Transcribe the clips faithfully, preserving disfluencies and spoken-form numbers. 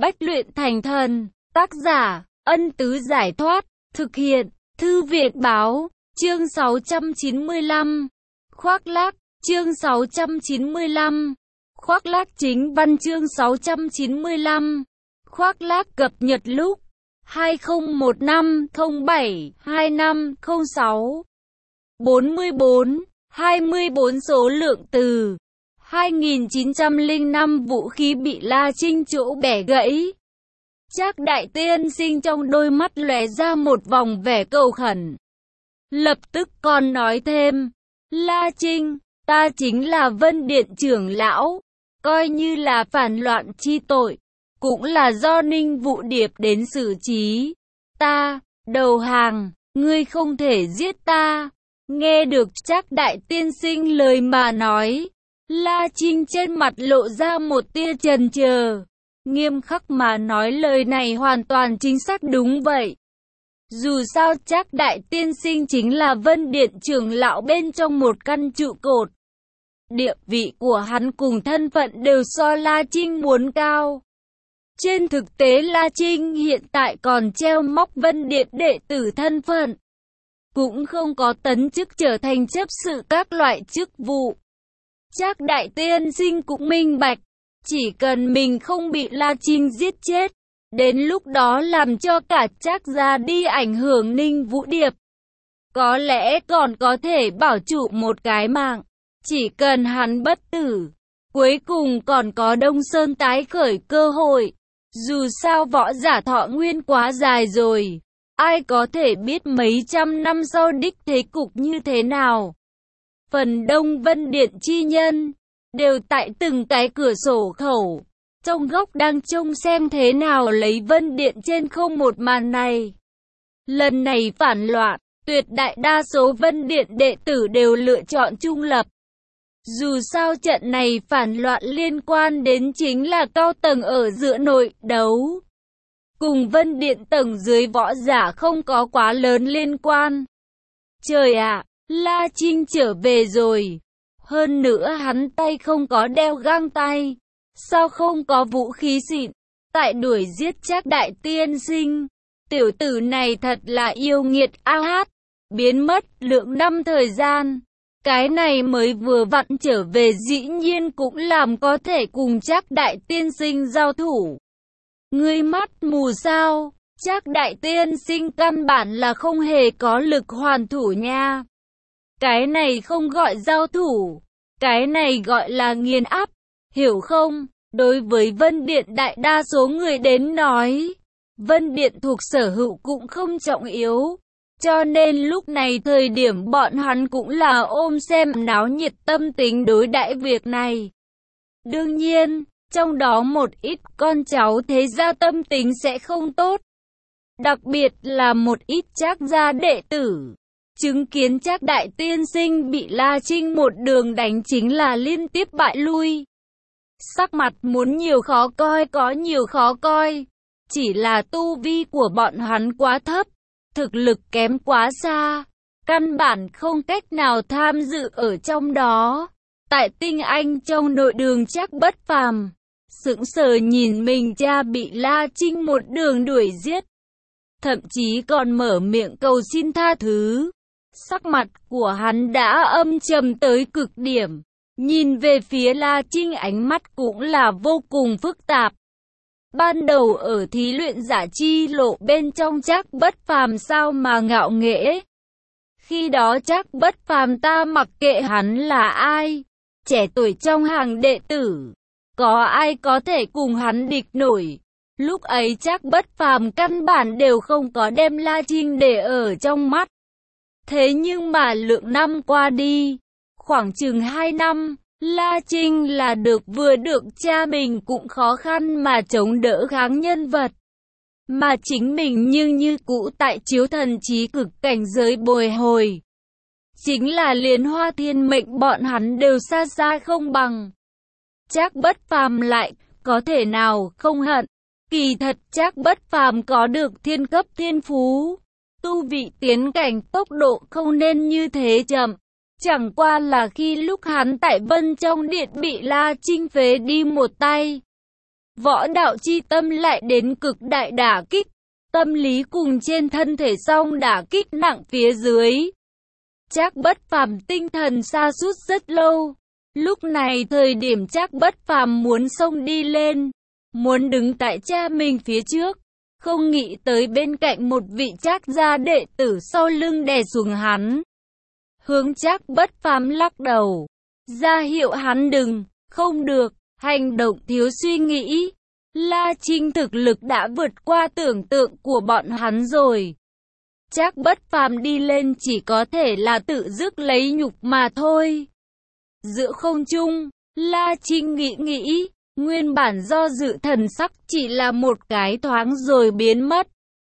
Bách luyện thành thần. Tác giả, Ân Tứ Giải Thoát. Thực hiện, Thư Viện Báo. Chương sáu trăm chín mươi lăm. Khoác lác. Chương sáu trăm chín mươi lăm. Khoác lác chính văn. Chương sáu trăm chín mươi lăm. Khoác lác cập nhật lúc hai không một năm không bảy hai năm không sáu. bốn mươi bốn, hai mươi bốn số lượng từ. hai nghìn chín trăm lẻ năm vũ khí bị La Trinh chỗ bẻ gãy. Trác Đại Tiên Sinh trong đôi mắt lóe ra một vòng vẻ cầu khẩn. Lập tức còn nói thêm, La Trinh, ta chính là Vân Điện trưởng lão, coi như là phản loạn chi tội, cũng là do Ninh Vũ Điệp đến xử trí. Ta, đầu hàng, ngươi không thể giết ta. Nghe được Trác Đại Tiên Sinh lời mà nói, La Trinh trên mặt lộ ra một tia chần chờ. Nghiêm khắc mà nói lời này hoàn toàn chính xác, đúng vậy. Dù sao Trác Đại Tiên Sinh chính là Vân Điện trưởng lão bên trong một căn trụ cột. Địa vị của hắn cùng thân phận đều so La Trinh muốn cao. Trên thực tế La Trinh hiện tại còn treo móc Vân Điện đệ tử thân phận, cũng không có tấn chức trở thành chấp sự các loại chức vụ. Trác Đại Tiên Sinh cũng minh bạch, chỉ cần mình không bị La Trinh giết chết, đến lúc đó làm cho cả Trác gia đi ảnh hưởng Ninh Vũ Điệp, có lẽ còn có thể bảo trụ một cái mạng. Chỉ cần hắn bất tử, cuối cùng còn có Đông Sơn tái khởi cơ hội. Dù sao võ giả thọ nguyên quá dài rồi, ai có thể biết mấy trăm năm sau đích thế cục như thế nào. Phần đông Vân Điện chi nhân đều tại từng cái cửa sổ khẩu, trong góc đang trông xem thế nào lấy Vân Điện trên không một màn này. Lần này phản loạn, tuyệt đại đa số Vân Điện đệ tử đều lựa chọn trung lập. Dù sao trận này phản loạn liên quan đến chính là cao tầng ở giữa nội đấu, cùng Vân Điện tầng dưới võ giả không có quá lớn liên quan. Trời ạ, La Trinh trở về rồi. Hơn nữa hắn tay không có đeo găng tay, sao không có vũ khí xịn, tại đuổi giết Trác Đại Tiên Sinh. Tiểu tử này thật là yêu nghiệt a hát, biến mất lượng năm thời gian. Cái này mới vừa vặn trở về dĩ nhiên cũng làm có thể cùng Trác Đại Tiên Sinh giao thủ. Ngươi mắt mù sao? Trác Đại Tiên Sinh căn bản là không hề có lực hoàn thủ nha. Cái này không gọi giao thủ, cái này gọi là nghiền áp, hiểu không? Đối với Vân Điện đại đa số người đến nói, Vân Điện thuộc sở hữu cũng không trọng yếu. Cho nên lúc này thời điểm bọn hắn cũng là ôm xem náo nhiệt tâm tính đối đãi việc này. Đương nhiên, trong đó một ít con cháu thế gia tâm tính sẽ không tốt. Đặc biệt là một ít Trác gia đệ tử. Chứng kiến Trác Đại Tiên Sinh bị La Trinh một đường đánh chính là liên tiếp bại lui. Sắc mặt muốn nhiều khó coi có nhiều khó coi. Chỉ là tu vi của bọn hắn quá thấp, thực lực kém quá xa, căn bản không cách nào tham dự ở trong đó. Tại Tinh Anh trong nội đường Trác Bất Phàm sững sờ nhìn mình cha bị La Trinh một đường đuổi giết, thậm chí còn mở miệng cầu xin tha thứ. Sắc mặt của hắn đã âm trầm tới cực điểm, nhìn về phía La Trinh ánh mắt cũng là vô cùng phức tạp. Ban đầu ở thí luyện giả chi lộ bên trong Trác Bất Phàm sao mà ngạo nghễ. Khi đó Trác Bất Phàm ta mặc kệ hắn là ai, trẻ tuổi trong hàng đệ tử, có ai có thể cùng hắn địch nổi. Lúc ấy Trác Bất Phàm căn bản đều không có đem La Trinh để ở trong mắt. Thế nhưng mà lượng năm qua đi, khoảng chừng hai năm, La Trinh là được vừa được cha mình cũng khó khăn mà chống đỡ kháng nhân vật. Mà chính mình như như cũ tại chiếu thần trí cực cảnh giới bồi hồi. Chính là Liên Hoa Thiên Mệnh bọn hắn đều xa xa không bằng. Trác Bất Phàm lại có thể nào không hận. Kỳ thật Trác Bất Phàm có được thiên cấp thiên phú. Tu vị tiến cảnh tốc độ không nên như thế chậm. Chẳng qua là khi lúc hắn tại Vân trong điện bị La Trinh phế đi một tay. võ đạo chi tâm lại đến cực đại đả kích, tâm lý cùng trên thân thể song đả kích nặng phía dưới. Trác Bất Phàm tinh thần sa sút rất lâu. Lúc này thời điểm Trác Bất Phàm muốn xông đi lên, muốn đứng tại cha mình phía trước, không nghĩ tới bên cạnh một vị Trác gia đệ tử sau lưng đè xuống hắn. Hướng Trác Bất Phàm lắc đầu, ra hiệu hắn đừng, không được, hành động thiếu suy nghĩ. La Trinh thực lực đã vượt qua tưởng tượng của bọn hắn rồi. Trác Bất Phàm đi lên chỉ có thể là tự rước lấy nhục mà thôi. Giữa không trung, La Trinh nghĩ nghĩ, nguyên bản do dự thần sắc chỉ là một cái thoáng rồi biến mất.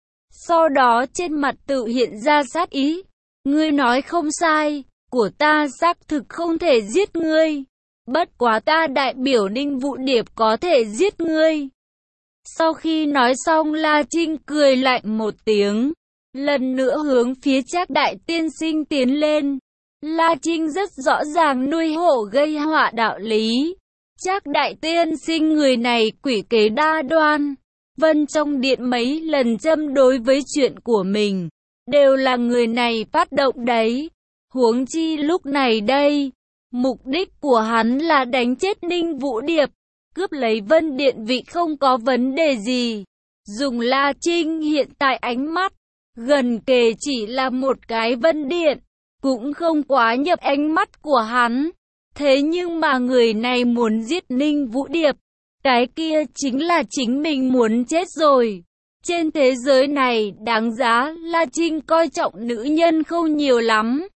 Sau đó trên mặt tự hiện ra sát ý. Ngươi nói không sai, của ta xác thực không thể giết ngươi. Bất quá ta đại biểu Ninh Vũ Điệp có thể giết ngươi. Sau khi nói xong La Trinh cười lạnh một tiếng, lần nữa hướng phía Trác Đại Tiên Sinh tiến lên. La Trinh rất rõ ràng nuôi hổ gây họa đạo lý. Trác Đại Tiên Sinh người này quỷ kế đa đoan. Vân trong điện mấy lần châm đối với chuyện của mình, đều là người này phát động đấy. Huống chi lúc này đây, mục đích của hắn là đánh chết Ninh Vũ Điệp, cướp lấy Vân Điện vị không có vấn đề gì. Dùng La Trinh hiện tại ánh mắt, gần kề chỉ là một cái Vân Điện, cũng không quá nhập ánh mắt của hắn. Thế nhưng mà người này muốn giết Ninh Vũ Điệp, cái kia chính là chính mình muốn chết rồi. Trên thế giới này đáng giá La Trinh coi trọng nữ nhân không nhiều lắm,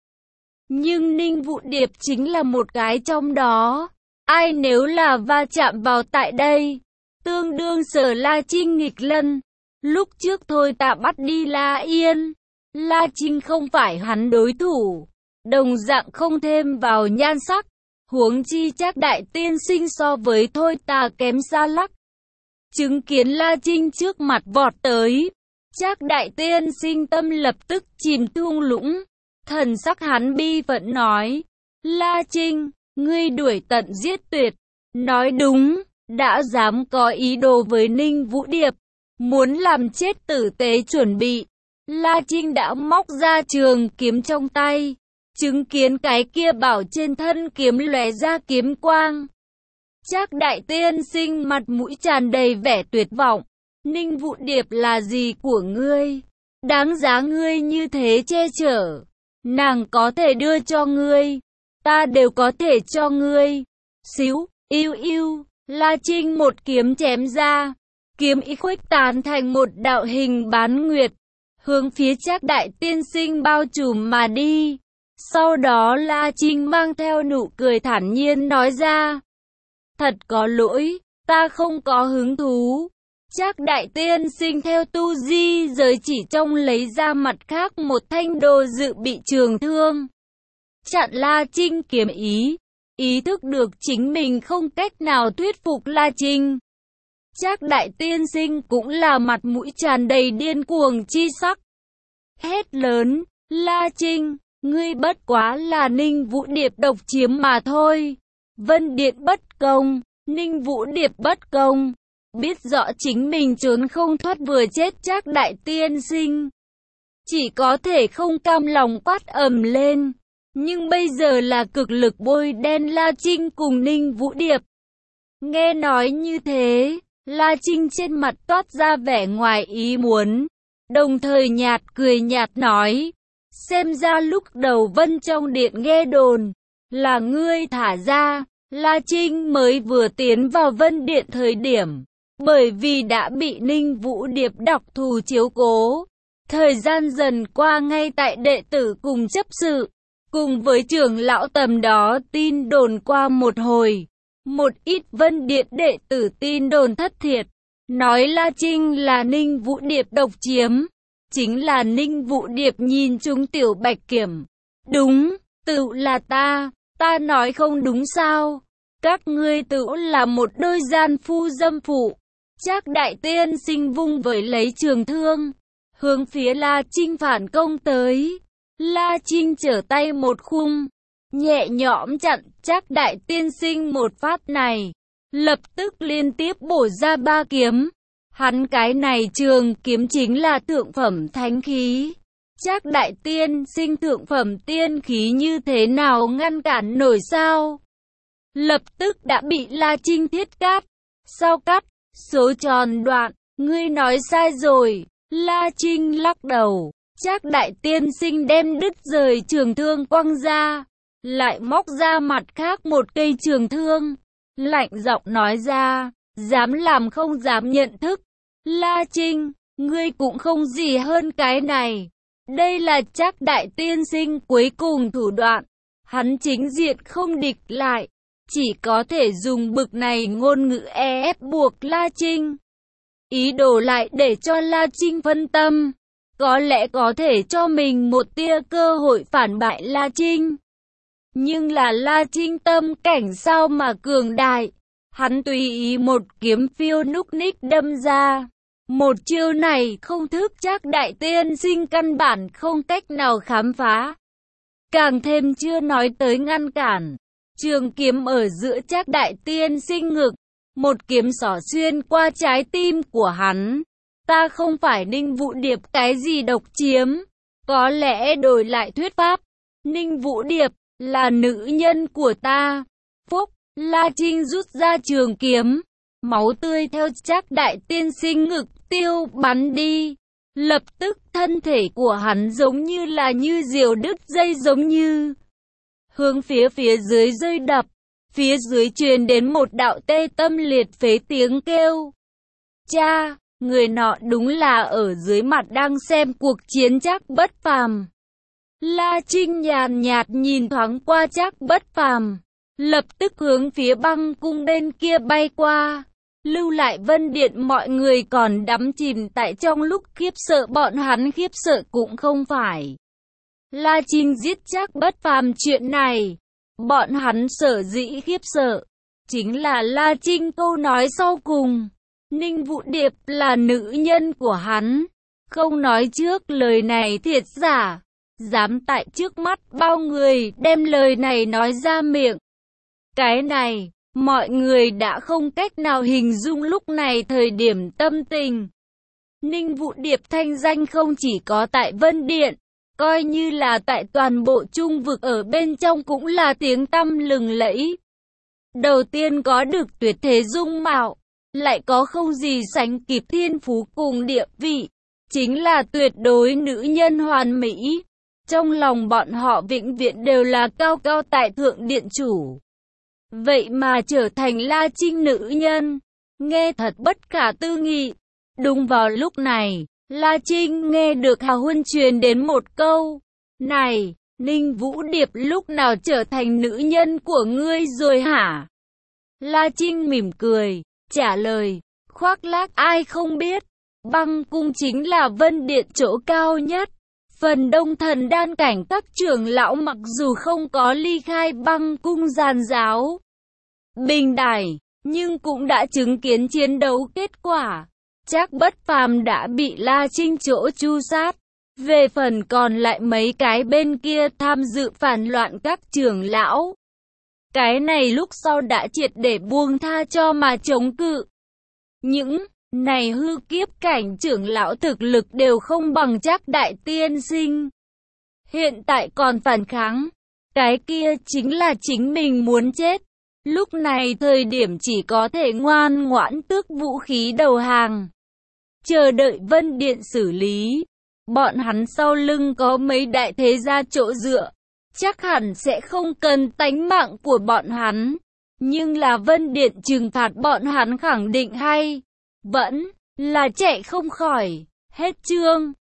nhưng Ninh Vũ Điệp chính là một cái trong đó. Ai nếu là va chạm vào tại đây, tương đương sở La Trinh nghịch lân. Lúc trước thôi ta bắt đi La Yên, La Trinh không phải hắn đối thủ, đồng dạng không thêm vào nhan sắc. Huống chi Trác Đại Tiên Sinh so với thôi ta kém xa lắc. Chứng kiến La Trinh trước mặt vọt tới, Trác Đại Tiên Sinh tâm lập tức chìm thung lũng. Thần sắc hắn bi phẫn nói, La Trinh, ngươi đuổi tận giết tuyệt. Nói đúng, đã dám có ý đồ với Ninh Vũ Điệp, muốn làm chết tử tế chuẩn bị. La Trinh đã móc ra trường kiếm trong tay, chứng kiến cái kia bảo trên thân kiếm lóe ra kiếm quang. Trác Đại Tiên Sinh mặt mũi tràn đầy vẻ tuyệt vọng. Ninh Vũ Điệp là gì của ngươi? Đáng giá ngươi như thế che chở. Nàng có thể đưa cho ngươi, ta đều có thể cho ngươi. Xíu, yêu yêu, La Trinh một kiếm chém ra, kiếm ý khuếch tán thành một đạo hình bán nguyệt, hướng phía Trác Đại Tiên Sinh bao trùm mà đi. Sau đó La Trinh mang theo nụ cười thản nhiên nói ra, thật có lỗi, ta không có hứng thú. Trác Đại Tiên Sinh theo tu di giới chỉ trong lấy ra mặt khác một thanh đồ dự bị trường thương, chặn La Trinh kiếm ý. Ý thức được chính mình không cách nào thuyết phục La Trinh, Trác Đại Tiên Sinh cũng là mặt mũi tràn đầy điên cuồng chi sắc. Hét lớn, La Trinh, ngươi bất quá là Ninh Vũ Điệp độc chiếm mà thôi. Vân Điện bất công, Ninh Vũ Điệp bất công. Biết rõ chính mình trốn không thoát vừa chết Trác Đại Tiên Sinh, chỉ có thể không cam lòng quát ầm lên. Nhưng bây giờ là cực lực bôi đen La Trinh cùng Ninh Vũ Điệp. Nghe nói như thế, La Trinh trên mặt toát ra vẻ ngoài ý muốn, đồng thời nhạt cười nhạt nói, xem ra lúc đầu Vân trong điện nghe đồn là ngươi thả ra. La Trinh mới vừa tiến vào Vân Điện thời điểm, bởi vì đã bị Ninh Vũ Điệp đặc thù chiếu cố, thời gian dần qua ngay tại đệ tử cùng chấp sự, cùng với trưởng lão tầm đó tin đồn qua một hồi, một ít Vân Điện đệ tử tin đồn thất thiệt, nói La Trinh là Ninh Vũ Điệp độc chiếm, chính là Ninh Vũ Điệp nhìn trúng Tiểu Bạch Kiểm. Đúng, tự là ta, ta nói không đúng sao? Các ngươi tự là một đôi gian phu dâm phụ. Trác Đại Tiên Sinh vung vẩy lấy trường thương, hướng phía La Trinh phản công tới. La Trinh trở tay một khung, nhẹ nhõm chặn Trác Đại Tiên Sinh một phát này. lập tức liên tiếp bổ ra ba kiếm. Hắn cái này trường kiếm chính là thượng phẩm thánh khí. Trác đại tiên sinh thượng phẩm tiên khí như thế nào ngăn cản nổi sao? Lập tức đã bị La Trinh thiết cắt. Sao cắt? Số tròn đoạn, ngươi nói sai rồi. La Trinh lắc đầu. Trác đại tiên sinh đem đứt rời trường thương quăng ra, lại móc ra mặt khác một cây trường thương, lạnh giọng nói ra, dám làm không dám nhận thức. La Trinh, ngươi cũng không gì hơn cái này. Đây là Trác đại tiên sinh cuối cùng thủ đoạn. Hắn chính diện không địch lại, chỉ có thể dùng bực này ngôn ngữ e ép buộc La Trinh. Ý đồ lại để cho La Trinh phân tâm, có lẽ có thể cho mình một tia cơ hội phản bại La Trinh. Nhưng là La Trinh tâm cảnh sao mà cường đại. Hắn tùy ý một kiếm phiêu núc ních đâm ra. Một chiêu này không thức Trác đại tiên sinh căn bản không cách nào khám phá. Càng thêm chưa nói tới ngăn cản. Trường kiếm ở giữa Trác đại tiên sinh ngực. Một kiếm xỏ xuyên qua trái tim của hắn. Ta không phải Ninh Vũ Điệp cái gì độc chiếm. Có lẽ đổi lại thuyết pháp. Ninh Vũ Điệp là nữ nhân của ta. Phúc, La Trinh rút ra trường kiếm. Máu tươi theo Trác đại tiên sinh ngực tiêu bắn đi. Lập tức thân thể của hắn giống như là như diều đứt dây giống như. Hướng phía phía dưới rơi đập. Phía dưới truyền đến một đạo tê tâm liệt phế tiếng kêu. Cha, người nọ đúng là ở dưới mặt đang xem cuộc chiến Trác Bất Phàm. La Trinh nhàn nhạt nhìn thoáng qua Trác Bất Phàm, lập tức hướng phía băng cung bên kia bay qua. Lưu lại Vân Điện mọi người còn đắm chìm tại trong lúc khiếp sợ, bọn hắn khiếp sợ cũng không phải La Trinh giết Trác Bất Phàm chuyện này. Bọn hắn sở dĩ khiếp sợ chính là La Trinh câu nói sau cùng. Ninh Vũ Điệp là nữ nhân của hắn. Không nói trước lời này thiệt giả, dám tại trước mắt bao người đem lời này nói ra miệng. Cái này, mọi người đã không cách nào hình dung lúc này thời điểm tâm tình. Ninh Vũ Điệp thanh danh không chỉ có tại Vân Điện, coi như là tại toàn bộ Trung vực ở bên trong cũng là tiếng tăm lừng lẫy. Đầu tiên có được tuyệt thế dung mạo, lại có không gì sánh kịp thiên phú cùng địa vị, chính là tuyệt đối nữ nhân hoàn mỹ. Trong lòng bọn họ vĩnh viễn đều là cao cao tại thượng điện chủ. Vậy mà trở thành La Trinh nữ nhân, nghe thật bất khả tư nghị. Đúng vào lúc này, La Trinh nghe được Hà Huân truyền đến một câu. Này, Ninh Vũ Điệp lúc nào trở thành nữ nhân của ngươi rồi hả? La Trinh mỉm cười, trả lời, khoác lác ai không biết. Băng cung chính là Vân Điện chỗ cao nhất. Phần đông thần đan cảnh các trưởng lão mặc dù không có ly khai băng cung giàn giáo bình đài, nhưng cũng đã chứng kiến chiến đấu kết quả. Trác Bất Phàm đã bị La Trinh chỗ chu sát. Về phần còn lại mấy cái bên kia tham dự phản loạn các trưởng lão, cái này lúc sau đã triệt để buông tha cho mà chống cự. Những này hư kiếp cảnh trưởng lão thực lực đều không bằng Trác đại tiên sinh. Hiện tại còn phản kháng, cái kia chính là chính mình muốn chết. Lúc này thời điểm chỉ có thể ngoan ngoãn tước vũ khí đầu hàng, chờ đợi Vân Điện xử lý. Bọn hắn sau lưng có mấy đại thế gia chỗ dựa, chắc hẳn sẽ không cần tánh mạng của bọn hắn. Nhưng là Vân Điện trừng phạt bọn hắn khẳng định hay vẫn là chạy không khỏi. Hết chương.